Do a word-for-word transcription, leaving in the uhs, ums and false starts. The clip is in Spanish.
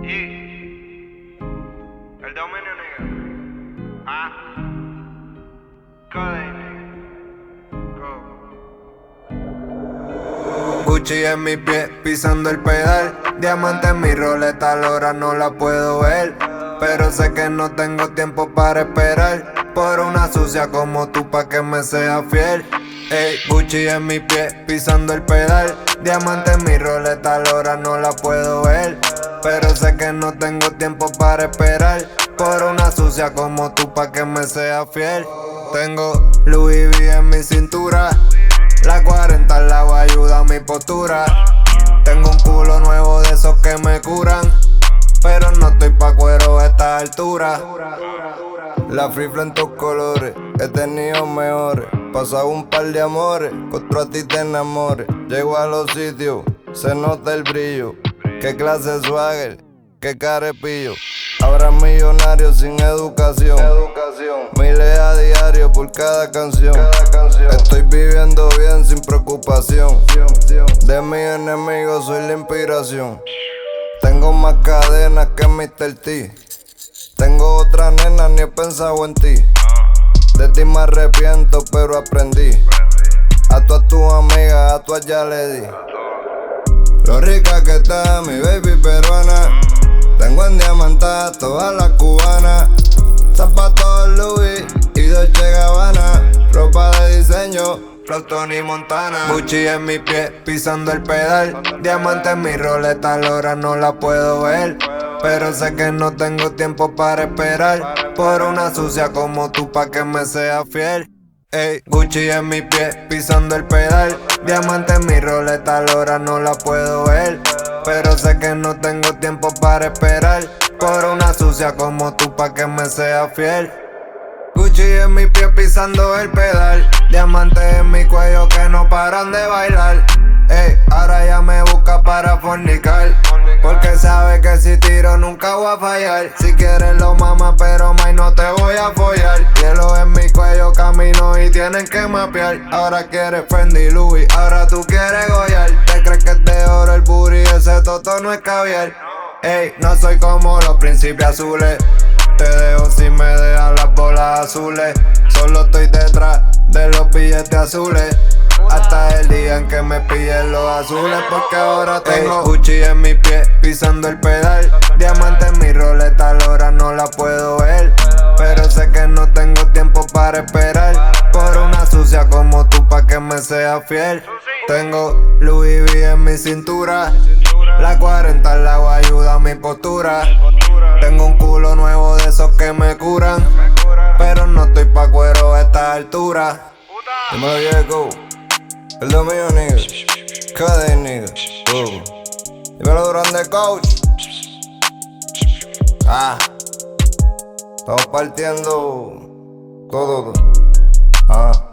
Y el dominio, nigga. Ah. Code, nigga. Go. Gucci en mi pie, pisando el pedal. Diamante en mi roleta, a la hora no la puedo ver. Pero sé que no tengo tiempo para esperar por una sucia como tú pa' que me sea fiel. Ey, Gucci en mi pie, pisando el pedal. Diamante en mi roleta, a la hora no la puedo ver. Pero sé que no tengo tiempo para esperar por una sucia como tú pa' que me sea fiel. Tengo Louis V en mi cintura, la cuarenta al lado ayuda a mi postura. Tengo un culo nuevo de esos que me curan, pero no estoy pa' cuero a esta altura. La frifla en tus colores, he tenido mejores. Pasado un par de amores, contra a ti te enamores. Llego a los sitios, se nota el brillo. Qué clase de swagger, qué carepillo. Habrá millonarios sin educación, educación. Miles a diario por cada canción. cada canción. Estoy viviendo bien sin preocupación. De mis enemigos soy la inspiración. Tengo más cadenas que mister T. Tengo otra nena, ni he pensado en ti. De ti me arrepiento, pero aprendí. A todas tus amigas, a todas ya le di. Lo rica que está mi baby peruana. Tengo en diamantada todas las cubanas. Zapatos Louis y Dolce Gabbana. Ropa de diseño, Flow Tony Montana. Gucci en mi pie, pisando el pedal. Diamante en mi roleta, a la hora no la puedo ver. Pero sé que no tengo tiempo para esperar por una sucia como tú pa' que me sea fiel. Ey, Gucci en mi pie, pisando el pedal. Diamante en mi roleta, a la hora no la puedo ver. Pero sé que no tengo tiempo para esperar por una sucia como tú pa' que me sea fiel. Gucci en mi pie, pisando el pedal. Diamantes en mi cuello que no paran de bailar. Ey, ahora ya me busca para fornicar, porque sabe que si tiro nunca voy a fallar. Si quieres lo mama, pero más no te voy a follar. Hielo en mi cuello, camino y tienen que mapear. Ahora quieres Fendi Louis, ahora tú quieres Goyal. Te crees que es de oro el booty, ese toto no es caviar. Ey, no soy como los príncipes azules. Te dejo si me dejan las bolas azules. Solo estoy detrás de los billetes azules, hasta el día en que me pillen los azules. Porque ahora tengo Gucci en mi pie, pisando el pedal. Diamante en mi roleta, a la hora no la puedo ver. Pero sé que no tengo tiempo para esperar por una sucia como tú pa' que me sea fiel. Tengo Louis V en mi cintura, la cuarenta al lado ayuda a mi postura. Tengo un culo nuevo de esos que me curan, pero no estoy pa' cuero a esta altura. Dímelo, Diego, el dominio, nigga. Code, nigga. Uh. Dímelo, Grande Coach. Ah, estamos partiendo todo. Ah.